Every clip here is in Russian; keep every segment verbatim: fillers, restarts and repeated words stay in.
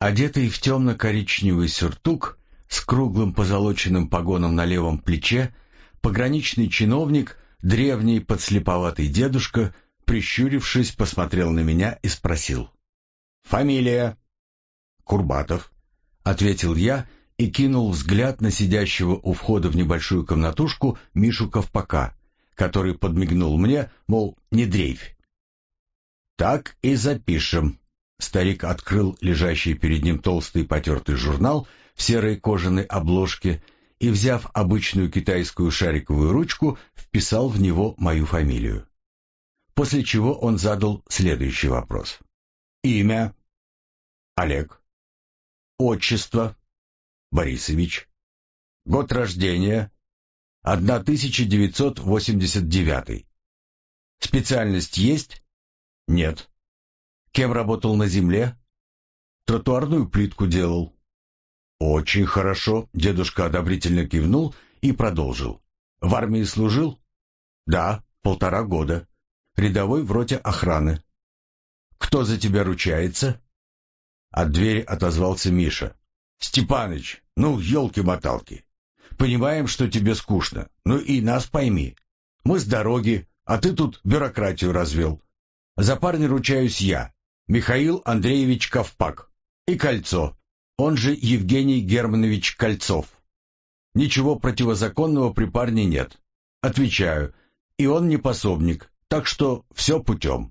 Одетый в темно-коричневый сюртук с круглым позолоченным погоном на левом плече, пограничный чиновник, древний подслеповатый дедушка, прищурившись, посмотрел на меня и спросил: «Фамилия?» «Курбатов», — ответил я и кинул взгляд на сидящего у входа в небольшую комнатушку Мишу Ковпака, который подмигнул мне, мол, не дрейфь. «Так и запишем». Старик открыл лежащий перед ним толстый потертый журнал в серой кожаной обложке и, взяв обычную китайскую шариковую ручку, вписал в него мою фамилию. После чего он задал следующий вопрос. «Имя?» «Олег». «Отчество?» «Борисович». «Год рождения?» тысяча девятьсот восемьдесят девятый. «Специальность есть?» «Нет». «Кем работал на земле?» «Тротуарную плитку делал». «Очень хорошо», — дедушка одобрительно кивнул и продолжил. «В армии служил?» «Да, полтора года. Рядовой в роте охраны». «Кто за тебя ручается?» От двери отозвался Миша. «Степаныч, ну, елки-моталки. Понимаем, что тебе скучно, ну и нас пойми. Мы с дороги, а ты тут бюрократию развел. За парня ручаюсь я, Михаил Андреевич Ковпак, и Кольцо, он же Евгений Германович Кольцов. Ничего противозаконного при парне нет. Отвечаю, и он не пособник, так что все путем».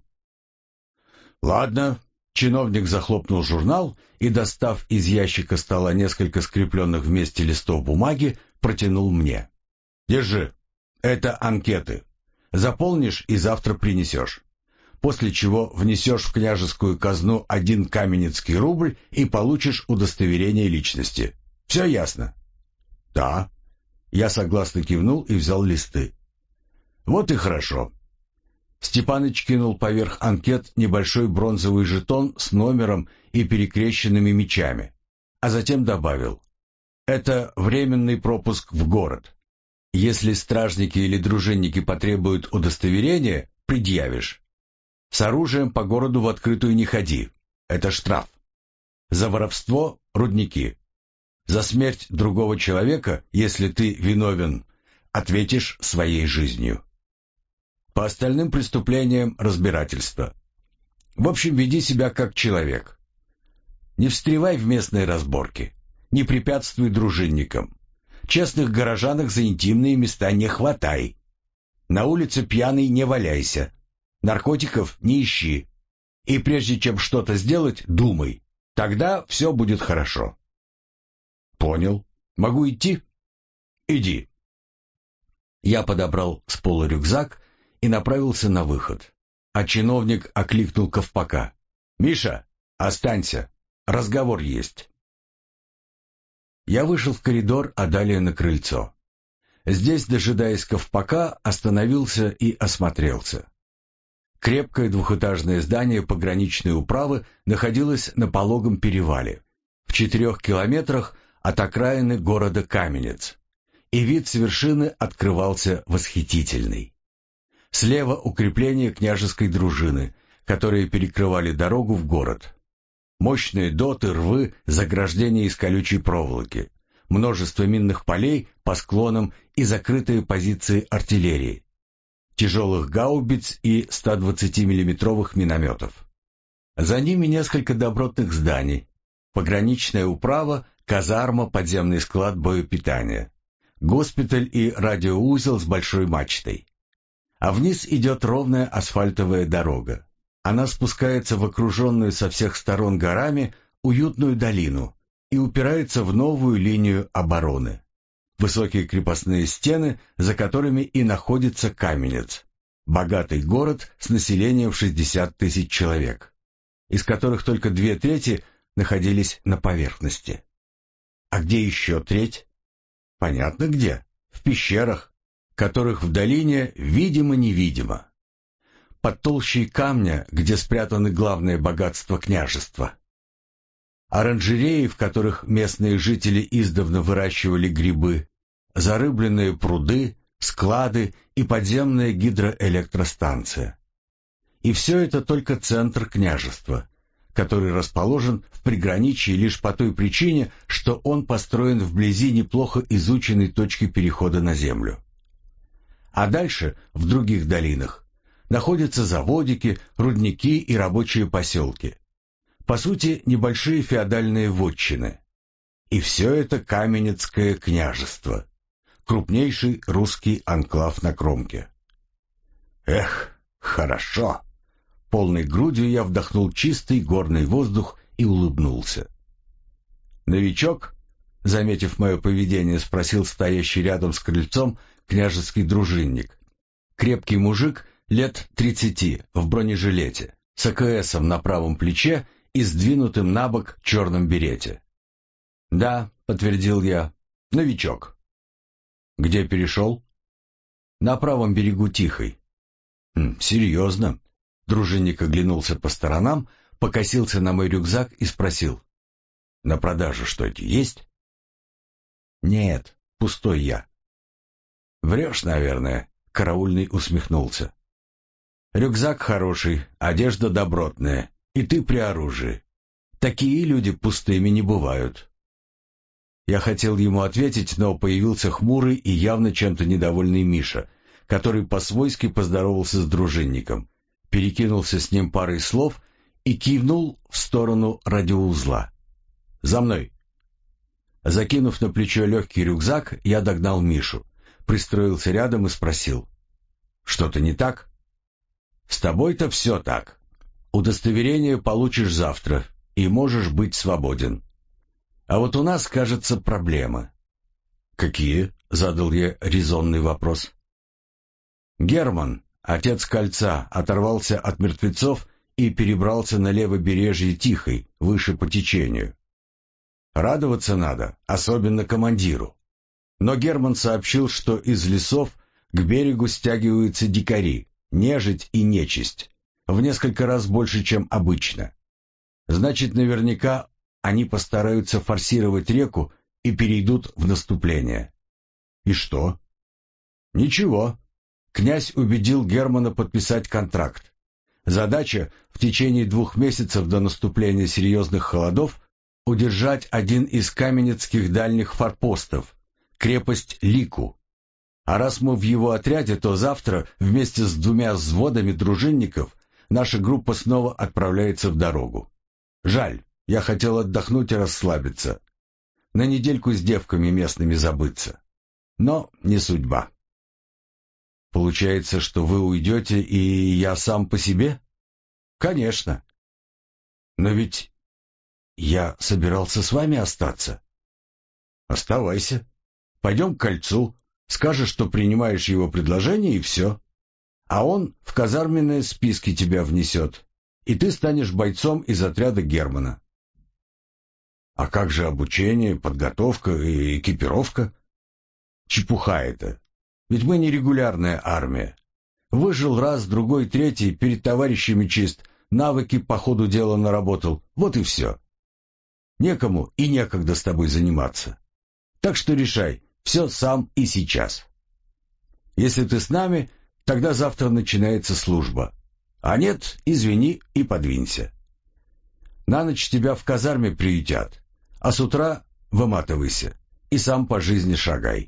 «Ладно». Чиновник захлопнул журнал и, достав из ящика стола несколько скрепленных вместе листов бумаги, протянул мне. «Держи. Это анкеты. Заполнишь и завтра принесешь. После чего внесешь в княжескую казну один каменецкий рубль и получишь удостоверение личности. Все ясно?» «Да». Я согласно кивнул и взял листы. «Вот и хорошо». Степаныч кинул поверх анкет небольшой бронзовый жетон с номером и перекрещенными мечами, а затем добавил: «Это временный пропуск в город. Если стражники или дружинники потребуют удостоверения, предъявишь. С оружием по городу в открытую не ходи. Это штраф. За воровство — рудники. За смерть другого человека, если ты виновен, ответишь своей жизнью. По остальным преступлениям разбирательство. В общем, веди себя как человек. Не встревай в местные разборки. Не препятствуй дружинникам. Честных горожанок за интимные места не хватай. На улице пьяный не валяйся. Наркотиков не ищи. И прежде чем что-то сделать, думай. Тогда все будет хорошо». «Понял. Могу идти?» «Иди». Я подобрал с пола рюкзак и направился на выход. А чиновник окликнул Ковпака. «Миша, останься. Разговор есть». Я вышел в коридор, а далее на крыльцо. Здесь, дожидаясь Ковпака, остановился и осмотрелся. Крепкое двухэтажное здание пограничной управы находилось на пологом перевале, в четырех километрах от окраины города Каменец, и вид с вершины открывался восхитительный. Слева укрепления княжеской дружины, которые перекрывали дорогу в город. Мощные доты, рвы, заграждения из колючей проволоки, множество минных полей по склонам и закрытые позиции артиллерии, тяжелых гаубиц и ста двадцатимиллиметровых минометов. За ними несколько добротных зданий, пограничная управа, казарма, подземный склад боепитания, госпиталь и радиоузел с большой мачтой. А вниз идет ровная асфальтовая дорога. Она спускается в окруженную со всех сторон горами уютную долину и упирается в новую линию обороны. Высокие крепостные стены, за которыми и находится Каменец, богатый город с населением в шестьдесят тысяч человек, из которых только две трети находились на поверхности. А где еще треть? Понятно где. В пещерах, которых в долине видимо-невидимо. Под толщей камня, где спрятаны главные богатства княжества. Оранжереи, в которых местные жители издавна выращивали грибы, зарыбленные пруды, склады и подземная гидроэлектростанция. И все это только центр княжества, который расположен в приграничье лишь по той причине, что он построен вблизи неплохо изученной точки перехода на землю. А дальше, в других долинах, находятся заводики, рудники и рабочие поселки. По сути, небольшие феодальные вотчины. И все это Каменецкое княжество, крупнейший русский анклав на кромке. Эх, хорошо! Полной грудью я вдохнул чистый горный воздух и улыбнулся. «Новичок?» — заметив мое поведение, спросил стоящий рядом с крыльцом княжеский дружинник. Крепкий мужик лет тридцати в бронежилете, с АКСом на правом плече и сдвинутым на бок черном берете. «Да», — подтвердил я, — «новичок». «Где перешел?» «На правом берегу Тихой». «Хм, серьезно?» Дружинник оглянулся по сторонам, покосился на мой рюкзак и спросил. «На продажу что-то есть?» «Нет, пустой я». «Врешь, наверное», — караульный усмехнулся. «Рюкзак хороший, одежда добротная, и ты при оружии. Такие люди пустыми не бывают». Я хотел ему ответить, но появился хмурый и явно чем-то недовольный Миша, который по-свойски поздоровался с дружинником, перекинулся с ним парой слов и кивнул в сторону радиоузла. «За мной!» Закинув на плечо легкий рюкзак, я догнал Мишу, пристроился рядом и спросил. «Что-то не так?» «С тобой-то все так. Удостоверение получишь завтра и можешь быть свободен. А вот у нас, кажется, проблемы». «Какие?» — задал я резонный вопрос. «Герман, отец Кольца, оторвался от мертвецов и перебрался на левобережье Тихой, выше по течению. Радоваться надо, особенно командиру. Но Герман сообщил, что из лесов к берегу стягиваются дикари, нежить и нечисть, в несколько раз больше, чем обычно. Значит, наверняка они постараются форсировать реку и перейдут в наступление». «И что?» «Ничего. Князь убедил Германа подписать контракт. Задача в течение двух месяцев до наступления серьезных холодов удержать один из каменецких дальних форпостов, крепость Лику. А раз мы в его отряде, то завтра вместе с двумя взводами дружинников наша группа снова отправляется в дорогу. Жаль, я хотел отдохнуть и расслабиться. На недельку с девками местными забыться. Но не судьба». «Получается, что вы уйдете, и я сам по себе?» «Конечно». «Но ведь я собирался с вами остаться». «Оставайся. Пойдем к Кольцу, скажешь, что принимаешь его предложение, и все. А он в казарменные списки тебя внесет, и ты станешь бойцом из отряда Германа». «А как же обучение, подготовка и экипировка?» «Чепуха это. Ведь мы не регулярная армия. Выжил раз, другой, третий, перед товарищами чист, навыки по ходу дела наработал, вот и все. Некому и некогда с тобой заниматься. Так что решай, все сам и сейчас. Если ты с нами, тогда завтра начинается служба. А нет, извини и подвинься. На ночь тебя в казарме приютят, а с утра выматывайся и сам по жизни шагай».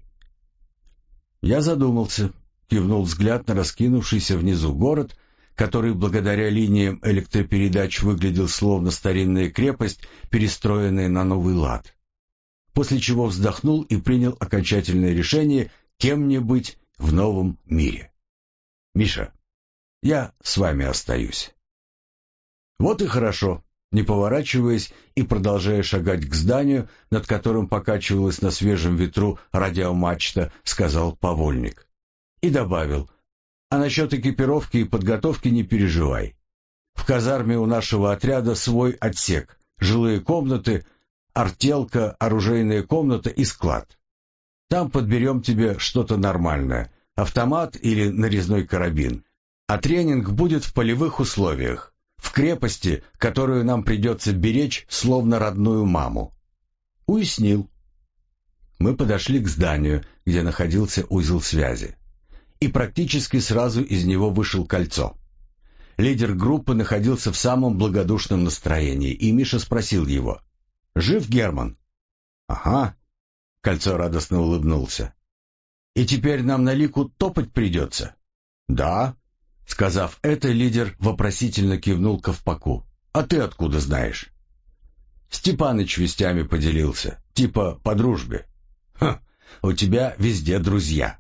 Я задумался, кивнул взгляд на раскинувшийся внизу город, который благодаря линиям электропередач выглядел словно старинная крепость, перестроенная на новый лад. После чего вздохнул и принял окончательное решение, кем мне быть в новом мире. «Миша, я с вами остаюсь». «Вот и хорошо», — не поворачиваясь и продолжая шагать к зданию, над которым покачивалась на свежем ветру радиомачта, сказал повольник. И добавил: «А насчет экипировки и подготовки не переживай. В казарме у нашего отряда свой отсек, жилые комнаты, артелка, оружейная комната и склад. Там подберем тебе что-то нормальное, автомат или нарезной карабин. А тренинг будет в полевых условиях, в крепости, которую нам придется беречь, словно родную маму». Уяснил. Мы подошли к зданию, где находился узел связи. И практически сразу из него вышел Кольцо. Лидер группы находился в самом благодушном настроении, и Миша спросил его: «Жив Герман?» «Ага», — Кольцо радостно улыбнулся. «И теперь нам на Лику топать придется?» «Да». Сказав это, лидер вопросительно кивнул Ковпаку. «А ты откуда знаешь?» «Степаныч вестями поделился, типа по дружбе». «Ха, у тебя везде друзья».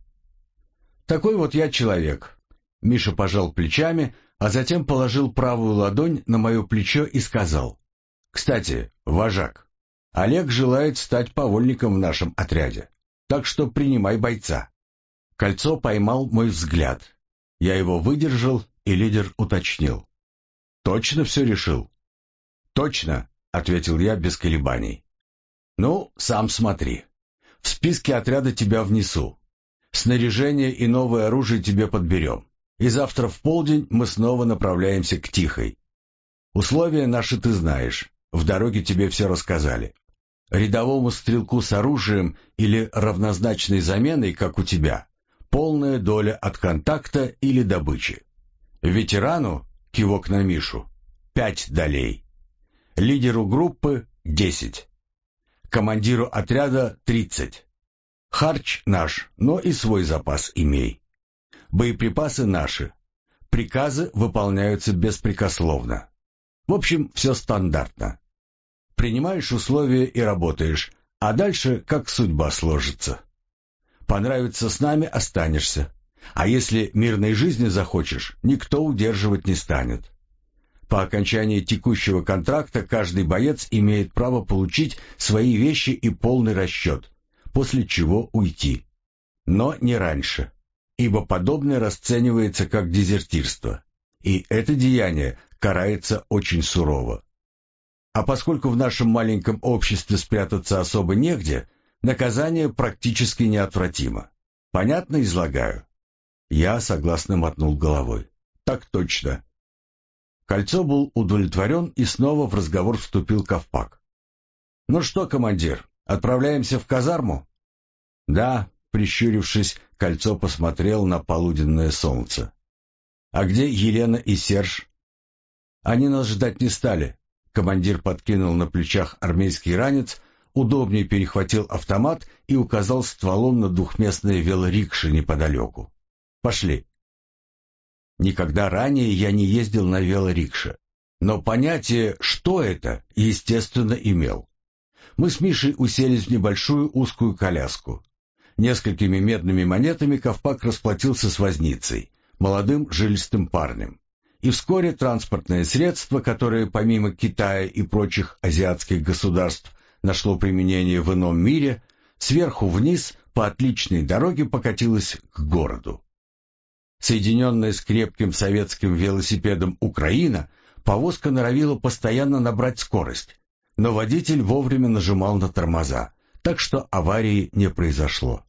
«Такой вот я человек». Миша пожал плечами, а затем положил правую ладонь на мое плечо и сказал: «Кстати, вожак, Олег желает стать повольником в нашем отряде, так что принимай бойца». Кольцо поймал мой взгляд. Я его выдержал, и лидер уточнил: «Точно все решил?» «Точно», — ответил я без колебаний. «Ну, сам смотри. В списке отряда тебя внесу. Снаряжение и новое оружие тебе подберем. И завтра в полдень мы снова направляемся к Тихой. Условия наши ты знаешь, в дороге тебе все рассказали. Рядовому стрелку с оружием или равнозначной заменой, как у тебя, полная доля от контакта или добычи. Ветерану, кивок на Мишу, пять долей. Лидеру группы десять. Командиру отряда тридцать. Харч наш, но и свой запас имей. Боеприпасы наши. Приказы выполняются беспрекословно. В общем, все стандартно. Принимаешь условия и работаешь, а дальше как судьба сложится. Понравится с нами — останешься. А если мирной жизни захочешь, никто удерживать не станет. По окончании текущего контракта каждый боец имеет право получить свои вещи и полный расчет, после чего уйти. Но не раньше, ибо подобное расценивается как дезертирство, и это деяние карается очень сурово. А поскольку в нашем маленьком обществе спрятаться особо негде, наказание практически неотвратимо. Понятно излагаю?» Я согласно мотнул головой. «Так точно». Кольцо был удовлетворен, и снова в разговор вступил Ковпак. «Ну что, командир, отправляемся в казарму?» «Да», — прищурившись, Кольцо посмотрел на полуденное солнце. «А где Елена и Серж?» «Они нас ждать не стали». Командир подкинул на плечах армейский ранец, удобнее перехватил автомат и указал стволом на двухместные велорикши неподалеку. «Пошли». Никогда ранее я не ездил на велорикше, но понятие, что это, естественно, имел. Мы с Мишей уселись в небольшую узкую коляску. Несколькими медными монетами Ковпак расплатился с возницей, молодым жилистым парнем. И вскоре транспортное средство, которое помимо Китая и прочих азиатских государств нашло применение в ином мире, сверху вниз по отличной дороге покатилось к городу. Соединенная с крепким советским велосипедом «Украина», повозка норовила постоянно набрать скорость, но водитель вовремя нажимал на тормоза, так что аварии не произошло.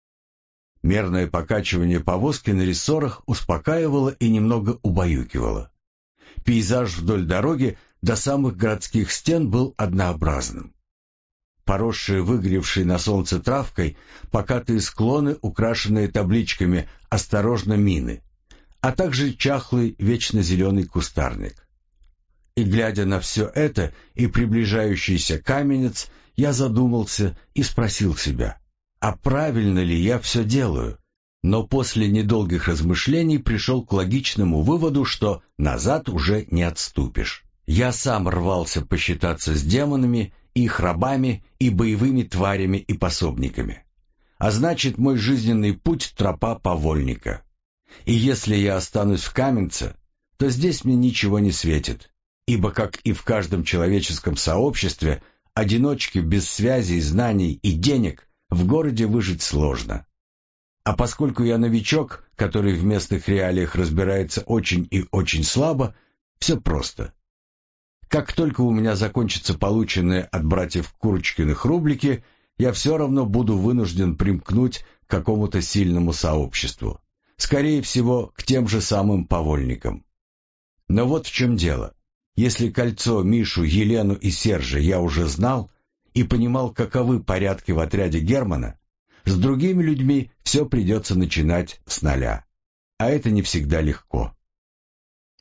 Мерное покачивание повозки на рессорах успокаивало и немного убаюкивало. Пейзаж вдоль дороги до самых городских стен был однообразным. Поросшие выгоревшей на солнце травкой, покатые склоны, украшенные табличками «Осторожно, мины», а также чахлый вечно зеленый кустарник. И, глядя на все это и приближающийся каменец, я задумался и спросил себя, а правильно ли я все делаю? Но после недолгих размышлений пришел к логичному выводу, что назад уже не отступишь. Я сам рвался посчитаться с демонами, их рабами и боевыми тварями и пособниками. А значит, мой жизненный путь — тропа повольника. И если я останусь в Каменце, то здесь мне ничего не светит, ибо, как и в каждом человеческом сообществе, одиночке без связей, знаний и денег в городе выжить сложно. А поскольку я новичок, который в местных реалиях разбирается очень и очень слабо, все просто. Как только у меня закончатся полученные от братьев Курочкиных рублики, я все равно буду вынужден примкнуть к какому-то сильному сообществу. Скорее всего, к тем же самым повольникам. Но вот в чем дело. Если Кольцо, Мишу, Елену и Сержа я уже знал и понимал, каковы порядки в отряде Германа, с другими людьми все придется начинать с нуля. А это не всегда легко.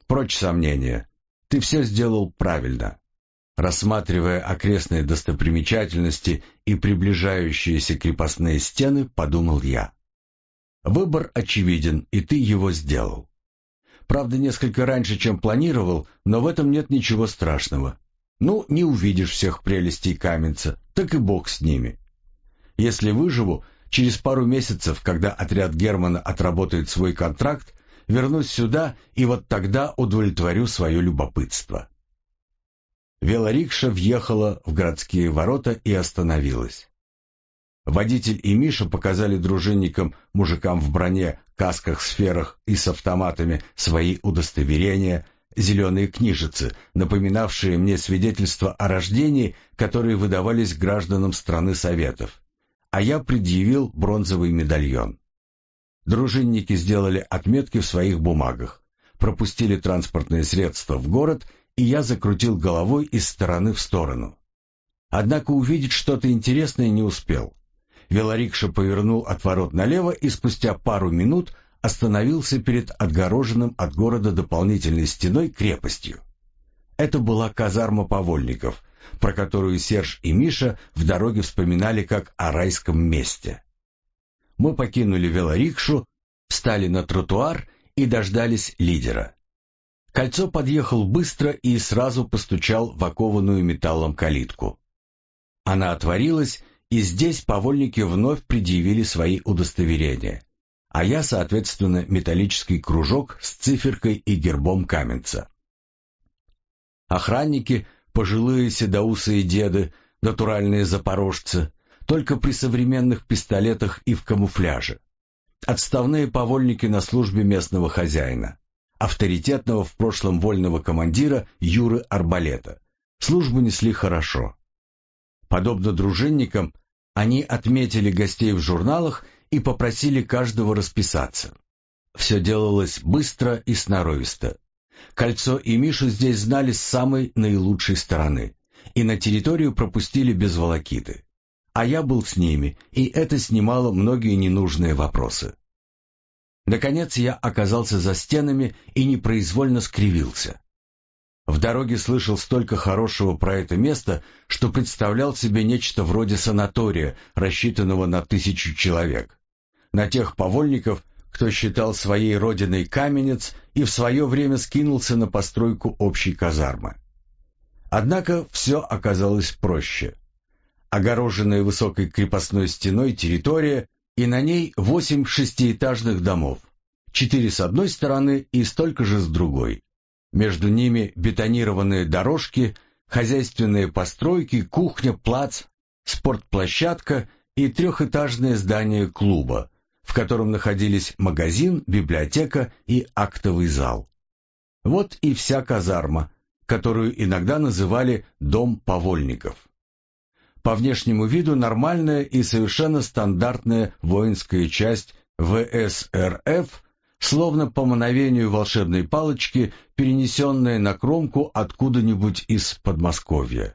Прочь сомнения. Ты все сделал правильно. Рассматривая окрестные достопримечательности и приближающиеся крепостные стены, подумал я. Выбор очевиден, и ты его сделал. Правда, несколько раньше, чем планировал, но в этом нет ничего страшного. Ну, не увидишь всех прелестей Каменца, так и бог с ними. Если выживу, через пару месяцев, когда отряд Германа отработает свой контракт, вернусь сюда и вот тогда удовлетворю свое любопытство. Велорикша въехала в городские ворота и остановилась. Водитель и Миша показали дружинникам, мужикам в броне, касках, сферах и с автоматами свои удостоверения, зеленые книжицы, напоминавшие мне свидетельства о рождении, которые выдавались гражданам страны Советов, а я предъявил бронзовый медальон. Дружинники сделали отметки в своих бумагах, пропустили транспортные средства в город, и я закрутил головой из стороны в сторону. Однако увидеть что-то интересное не успел. Велорикша повернул от ворот налево и спустя пару минут остановился перед отгороженным от города дополнительной стеной крепостью. Это была казарма повольников, про которую Серж и Миша в дороге вспоминали как о райском месте. Мы покинули велорикшу, встали на тротуар и дождались лидера. Кольцо подъехал быстро и сразу постучал в окованную металлом калитку. Она отворилась, и здесь повольники вновь предъявили свои удостоверения, а я, соответственно, металлический кружок с циферкой и гербом Каменца. Охранники, пожилые седоусые деды, натуральные запорожцы, только при современных пистолетах и в камуфляже. Отставные повольники на службе местного хозяина, авторитетного в прошлом вольного командира Юры Арбалета. Службу несли хорошо. Подобно дружинникам, они отметили гостей в журналах и попросили каждого расписаться. Все делалось быстро и сноровисто. Кольцо и Мишу здесь знали с самой наилучшей стороны, и на территорию пропустили без волокиты. А я был с ними, и это снимало многие ненужные вопросы. Наконец я оказался за стенами и непроизвольно скривился. В дороге слышал столько хорошего про это место, что представлял себе нечто вроде санатория, рассчитанного на тысячу человек. На тех повольников, кто считал своей родиной Каменец и в свое время скинулся на постройку общей казармы. Однако все оказалось проще. Огороженная высокой крепостной стеной территория, и на ней восемь шестиэтажных домов, четыре с одной стороны и столько же с другой. Между ними бетонированные дорожки, хозяйственные постройки, кухня, плац, спортплощадка и трехэтажное здание клуба, в котором находились магазин, библиотека и актовый зал. Вот и вся казарма, которую иногда называли «дом повольников». По внешнему виду нормальная и совершенно стандартная воинская часть вэ эс эр эф, словно по мановению волшебной палочки, перенесенная на кромку откуда-нибудь из Подмосковья.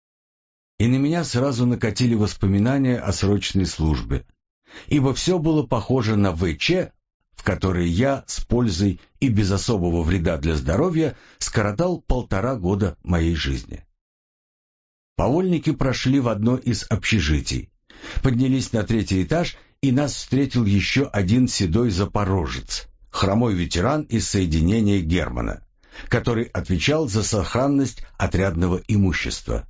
И на меня сразу накатили воспоминания о срочной службе, ибо все было похоже на вэ че, в которой я с пользой и без особого вреда для здоровья скоротал полтора года моей жизни. Повольники прошли в одно из общежитий, поднялись на третий этаж, и нас встретил еще один седой запорожец, хромой ветеран из соединения Германа, который отвечал за сохранность отрядного имущества.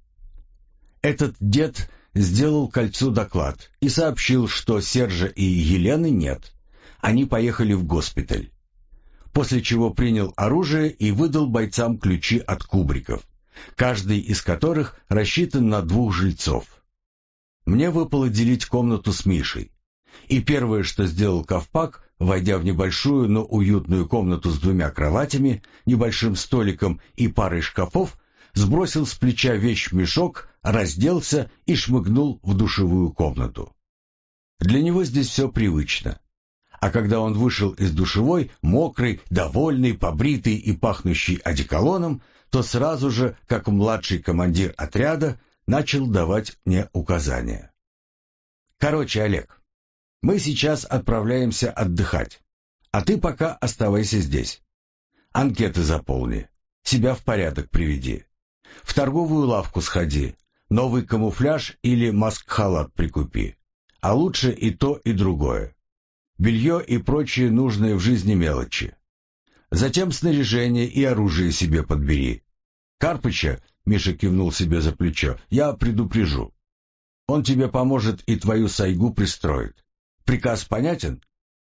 Этот дед сделал Кольцу доклад и сообщил, что Сержа и Елены нет, они поехали в госпиталь, после чего принял оружие и выдал бойцам ключи от кубриков, каждый из которых рассчитан на двух жильцов. Мне выпало делить комнату с Мишей, и первое, что сделал Ковпак, войдя в небольшую, но уютную комнату с двумя кроватями, небольшим столиком и парой шкафов, сбросил с плеча вещмешок, разделся и шмыгнул в душевую комнату. Для него здесь все привычно. А когда он вышел из душевой, мокрый, довольный, побритый и пахнущий одеколоном, то сразу же, как младший командир отряда, начал давать мне указания. «Короче, Олег, мы сейчас отправляемся отдыхать, а ты пока оставайся здесь. Анкеты заполни. Себя в порядок приведи. В торговую лавку сходи. Новый камуфляж или маск-халат прикупи. А лучше и то, и другое. Белье и прочие нужные в жизни мелочи. Затем снаряжение и оружие себе подбери. Карпыча, Миша кивнул себе за плечо, я предупрежу. Он тебе поможет и твою сайгу пристроит. Приказ понятен?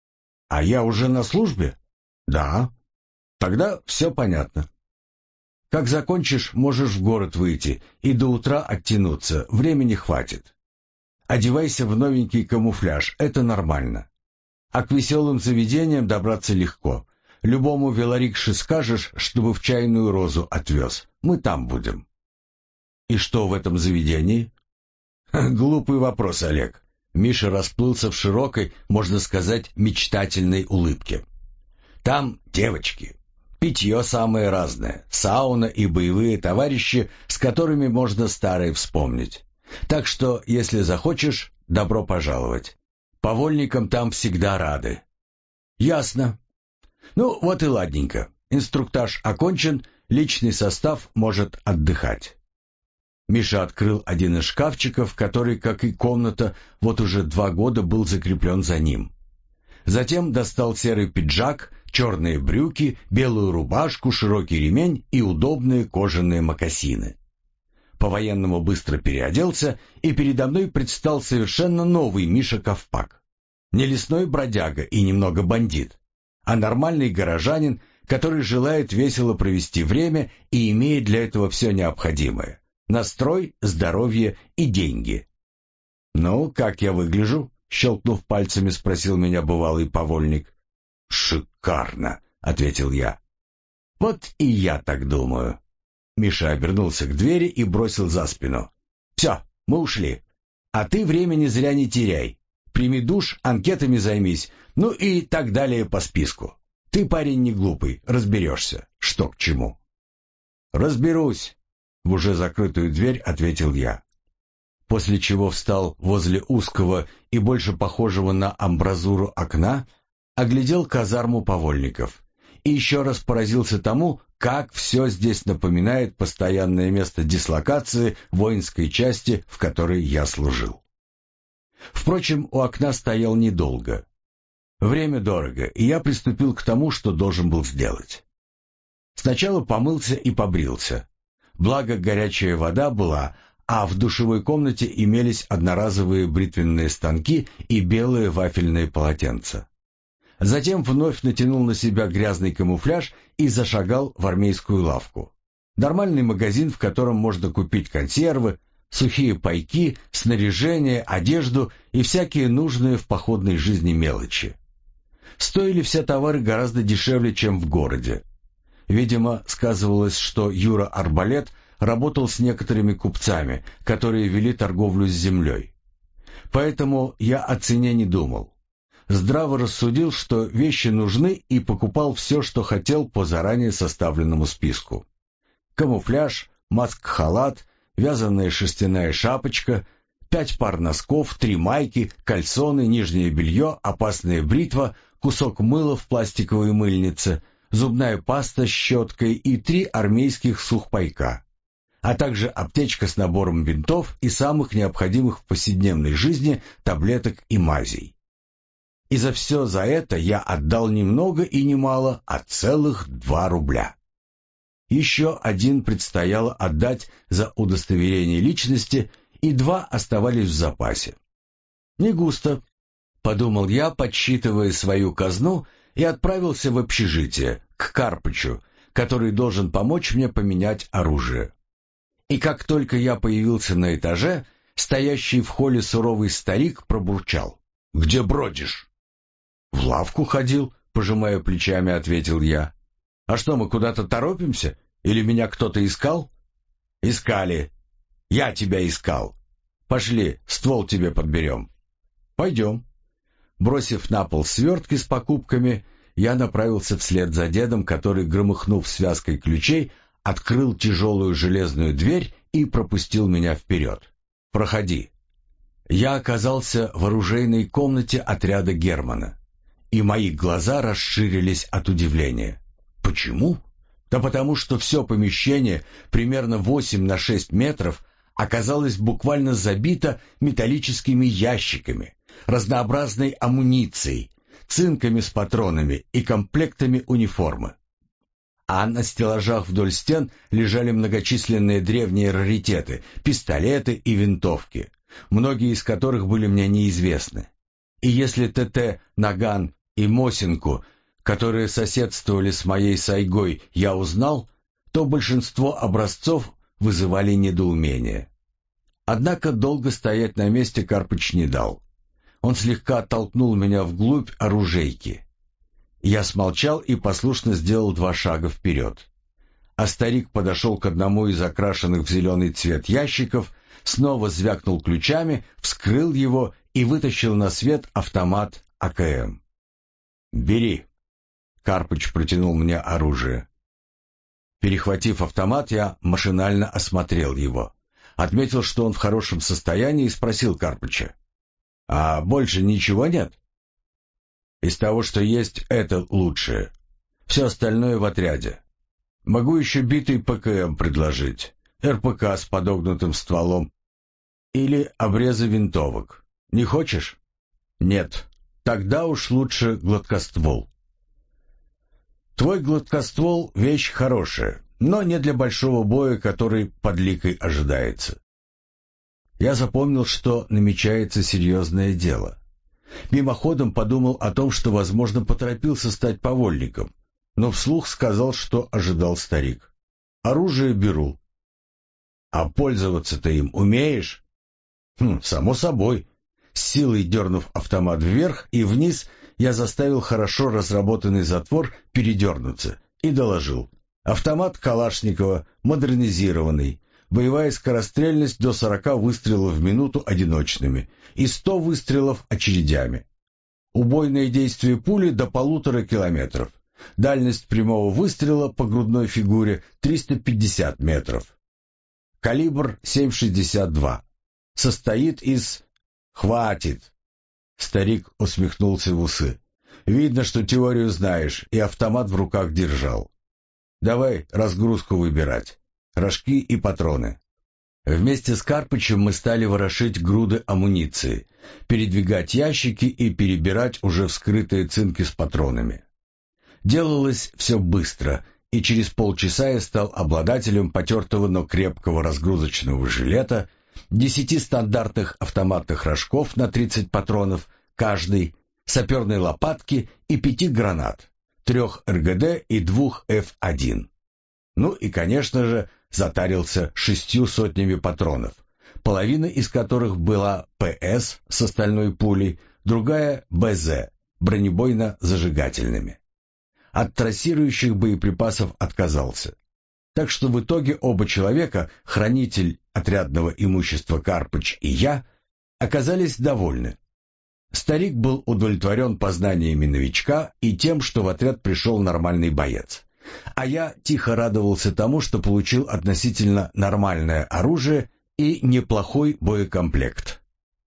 А я уже на службе? Да. Тогда все понятно. Как закончишь, можешь в город выйти и до утра оттянуться, времени хватит. Одевайся в новенький камуфляж, это нормально. А к веселым заведениям добраться легко. Любому велорикше скажешь, чтобы в Чайную Розу отвез. Мы там будем. И что в этом заведении? Глупый вопрос, Олег. Миша расплылся в широкой, можно сказать, мечтательной улыбке. Там девочки. Питье самое разное, сауна и боевые товарищи, с которыми можно старое вспомнить. Так что, если захочешь, добро пожаловать. Повольникам там всегда рады. Ясно. Ну, вот и ладненько. Инструктаж окончен, личный состав может отдыхать. Миша открыл один из шкафчиков, который, как и комната, вот уже два года был закреплен за ним. Затем достал серый пиджак, черные брюки, белую рубашку, широкий ремень и удобные кожаные мокасины. По-военному быстро переоделся, и передо мной предстал совершенно новый Миша Ковпак. Не лесной бродяга и немного бандит, а нормальный горожанин, который желает весело провести время и имеет для этого все необходимое. Настрой, здоровье и деньги. «Ну, как я выгляжу?» — щелкнув пальцами, спросил меня бывалый повольник. «Шикарно!» — ответил я. «Вот и я так думаю». Миша обернулся к двери и бросил за спину. «Все, мы ушли. А ты времени зря не теряй. Прими душ, анкетами займись, ну и так далее по списку. Ты парень не глупый, разберешься, что к чему». «Разберусь», — в уже закрытую дверь ответил я. После чего встал возле узкого и больше похожего на амбразуру окна, оглядел казарму повольников и еще раз поразился тому, как все здесь напоминает постоянное место дислокации воинской части, в которой я служил. Впрочем, у окна стоял недолго. Время дорого, и я приступил к тому, что должен был сделать. Сначала помылся и побрился. Благо горячая вода была, а в душевой комнате имелись одноразовые бритвенные станки и белые вафельные полотенца. Затем вновь натянул на себя грязный камуфляж и зашагал в армейскую лавку. Нормальный магазин, в котором можно купить консервы, сухие пайки, снаряжение, одежду и всякие нужные в походной жизни мелочи. Стоили все товары гораздо дешевле, чем в городе. Видимо, сказывалось, что Юра Арбалет работал с некоторыми купцами, которые вели торговлю с землей. Поэтому я о цене не думал. Здраво рассудил, что вещи нужны, и покупал все, что хотел по заранее составленному списку. Камуфляж, маск-халат, вязаная шерстяная шапочка, пять пар носков, три майки, кальсоны, нижнее белье, опасная бритва, кусок мыла в пластиковой мыльнице, зубная паста с щеткой и три армейских сухпайка, а также аптечка с набором бинтов и самых необходимых в повседневной жизни таблеток и мазей. И за все за это я отдал ни много и ни мало, а целых два рубля. Еще один предстояло отдать за удостоверение личности, и два оставались в запасе. Не густо, подумал я, подсчитывая свою казну, и отправился в общежитие, к Карпычу, который должен помочь мне поменять оружие. И как только я появился на этаже, стоящий в холле суровый старик пробурчал: «Где бродишь?» «В лавку ходил», — пожимая плечами, ответил я. «А что, мы куда-то торопимся? Или меня кто-то искал?» «Искали. Я тебя искал. Пошли, ствол тебе подберем». «Пойдем». Бросив на пол свертки с покупками, я направился вслед за дедом, который, громыхнув связкой ключей, открыл тяжелую железную дверь и пропустил меня вперед. «Проходи». Я оказался в оружейной комнате отряда Германа, и мои глаза расширились от удивления. Почему? Да потому что все помещение, примерно восемь на шесть метров, оказалось буквально забито металлическими ящиками, разнообразной амуницией, цинками с патронами и комплектами униформы. А на стеллажах вдоль стен лежали многочисленные древние раритеты, пистолеты и винтовки, многие из которых были мне неизвестны. И если ТТ «Наган» и «Мосинку», которые соседствовали с моей сайгой, я узнал, то большинство образцов вызывали недоумение. Однако долго стоять на месте Карпыч не дал. Он слегка оттолкнул меня вглубь оружейки. Я смолчал и послушно сделал два шага вперед. А старик подошел к одному из окрашенных в зеленый цвет ящиков, снова звякнул ключами, вскрыл его и вытащил на свет автомат А К М. «Бери». Карпыч протянул мне оружие. Перехватив автомат, я машинально осмотрел его. Отметил, что он в хорошем состоянии, и спросил Карпыча: «А больше ничего нет?» «Из того, что есть, это лучшее. Все остальное в отряде. Могу еще битый П К М предложить, Р П К с подогнутым стволом или обрезы винтовок. Не хочешь?» «Нет. Тогда уж лучше гладкоствол». «Твой гладкоствол — вещь хорошая, но не для большого боя, который под Ликой ожидается». Я запомнил, что намечается серьезное дело. Мимоходом подумал о том, что, возможно, поторопился стать повольником, но вслух сказал, что ожидал старик. «Оружие беру». «А пользоваться-то им умеешь?» «Хм, само собой». С силой дернув автомат вверх и вниз, я заставил хорошо разработанный затвор передернуться и доложил: «Автомат Калашникова, модернизированный, боевая скорострельность до сорока выстрелов в минуту одиночными и сто выстрелов очередями. Убойное действие пули до полутора километров. Дальность прямого выстрела по грудной фигуре триста пятьдесят метров. Калибр семь шестьдесят два. Состоит из...» «Хватит!» Старик усмехнулся в усы. «Видно, что теорию знаешь и автомат в руках держал. Давай разгрузку выбирать. Рожки и патроны». Вместе с Карпычем мы стали ворошить груды амуниции, передвигать ящики и перебирать уже вскрытые цинки с патронами. Делалось все быстро, и через полчаса я стал обладателем потертого, но крепкого разгрузочного жилета, десяти стандартных автоматных рожков на тридцать патронов каждый, саперной лопатки и пяти гранат, трех Р Г Д и двух Ф один. Ну и, конечно же, затарился шестью сотнями патронов, половина из которых была П С с остальной пулей, другая Б З, бронебойно-зажигательными. От трассирующих боеприпасов отказался. Так что в итоге оба человека, хранитель отрядного имущества Карпыч и я, оказались довольны. Старик был удовлетворен познаниями новичка и тем, что в отряд пришел нормальный боец. А я тихо радовался тому, что получил относительно нормальное оружие и неплохой боекомплект.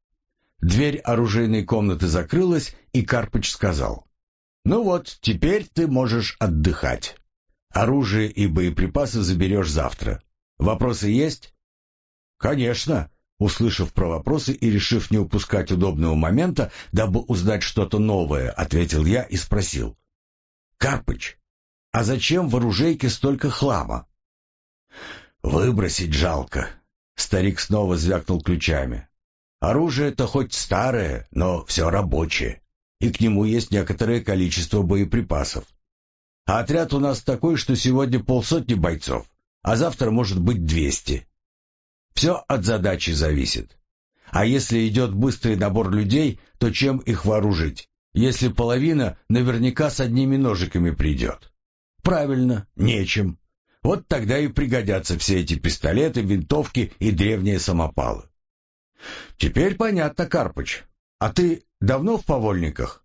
Дверь оружейной комнаты закрылась, и Карпыч сказал: «Ну вот, теперь ты можешь отдыхать. Оружие и боеприпасы заберешь завтра. Вопросы есть?» «Конечно», услышав про вопросы и решив не упускать удобного момента, дабы узнать что-то новое, ответил я и спросил: «Карпыч, а зачем в оружейке столько хлама?» «Выбросить жалко», — старик снова звякнул ключами. «Оружие-то хоть старое, но все рабочее, и к нему есть некоторое количество боеприпасов. А отряд у нас такой, что сегодня полсотни бойцов, а завтра может быть двести. Все от задачи зависит. А если идет быстрый набор людей, то чем их вооружить, если половина наверняка с одними ножиками придет? Правильно, нечем. Вот тогда и пригодятся все эти пистолеты, винтовки и древние самопалы». «Теперь понятно, Карпыч. А ты давно в повольниках?»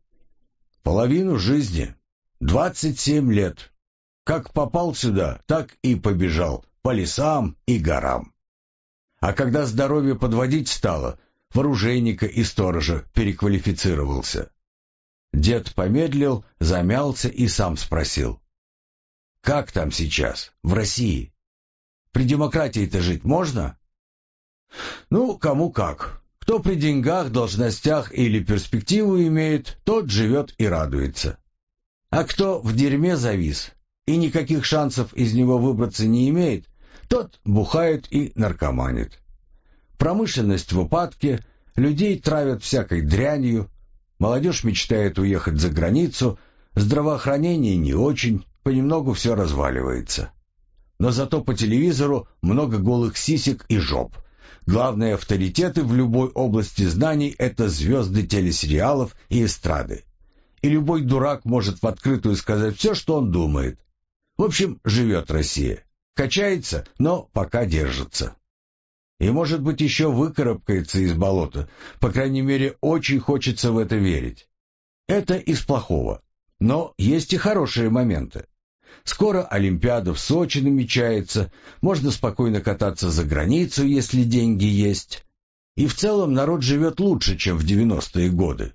«Половину жизни. Двадцать семь лет. Как попал сюда, так и побежал по лесам и горам. А когда здоровье подводить стало, в оружейника и сторожа переквалифицировался». Дед помедлил, замялся и сам спросил: Как там сейчас, в России? При демократии-то жить можно? Ну, кому как. Кто при деньгах, должностях или перспективу имеет, тот живет и радуется. А кто в дерьме завис и никаких шансов из него выбраться не имеет, тот бухает и наркоманит. Промышленность в упадке, людей травят всякой дрянью, молодежь мечтает уехать за границу, здравоохранение не очень, понемногу все разваливается. Но зато по телевизору много голых сисек и жоп. Главные авторитеты в любой области знаний — это звезды телесериалов и эстрады. И любой дурак может в открытую сказать все, что он думает. В общем, живет Россия. Качается, но пока держится. И, может быть, еще выкарабкается из болота. По крайней мере, очень хочется в это верить. Это из плохого. Но есть и хорошие моменты. Скоро Олимпиада в Сочи намечается, можно спокойно кататься за границу, если деньги есть. И в целом народ живет лучше, чем в девяностые годы.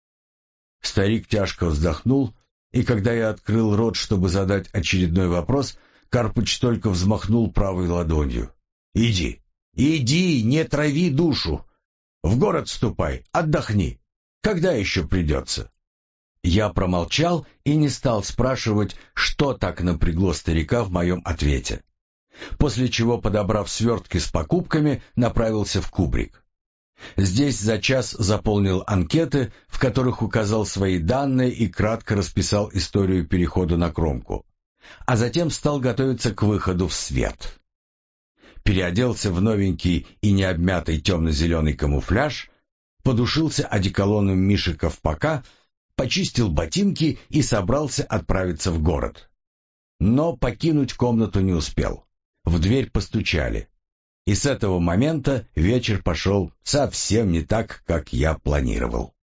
Старик тяжко вздохнул, и когда я открыл рот, чтобы задать очередной вопрос, Карпыч только взмахнул правой ладонью. «Иди, иди, не трави душу! В город ступай, отдохни! Когда еще придется?» Я промолчал и не стал спрашивать, что так напрягло старика в моем ответе. После чего, подобрав свертки с покупками, направился в кубрик. Здесь за час заполнил анкеты, в которых указал свои данные и кратко расписал историю перехода на кромку, а затем стал готовиться к выходу в свет. Переоделся в новенький и необмятый темно-зеленый камуфляж, подушился одеколоном Миши Ковпака, почистил ботинки и собрался отправиться в город. Но покинуть комнату не успел. В дверь постучали. И с этого момента вечер пошел совсем не так, как я планировал.